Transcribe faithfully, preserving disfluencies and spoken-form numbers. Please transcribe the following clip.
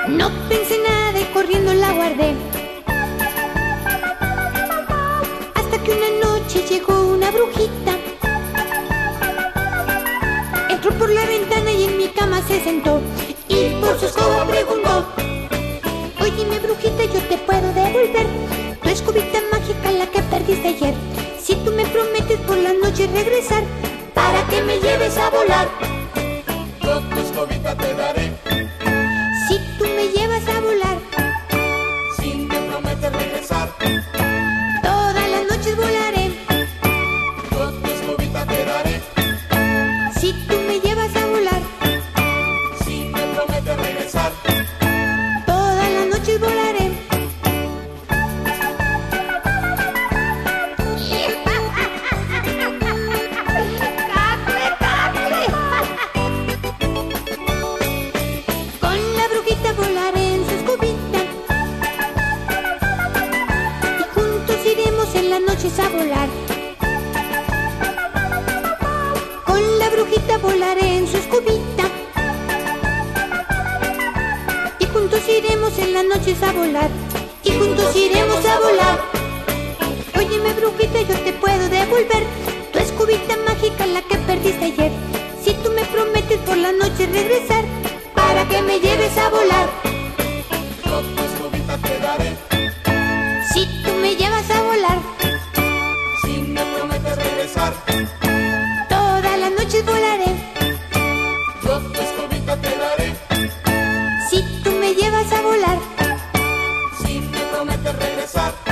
No pensé nada y corriendo la guardé. Hasta que una noche llegó una brujita. Entró por la ventana y en mi cama se sentó. Y por su escoba preguntó: óyeme, brujita, yo te puedo devolver tu escobita mágica, la que perdiste ayer, si tú me prometes por la noche regresar para que me lleves a volar. Yo tu escobita te daré Si tú me llevas a volar, si me prometes regresar. todas las noches volaré. Yo tu escobita te daré Si tú me llevas a volar, si me prometes regresar. todas las noches volaré. Con la brujita volaré en su escobita y juntos iremos en las noches a volar. Con la brujita volaré en su escobita y juntos iremos en las noches a volar. Y juntos iremos a volar. Óyeme, brujita, yo te puedo devolver tu escobita mágica, la que perdiste ayer, si tú me prometes por la noche regresar para que me lleves a volar. Yo tu escobita te daré Si tú me llevas a volar, si me prometes regresar. todas las noches volaré. Yo tu escobita te daré Si tú me llevas a volar, si me prometes regresar.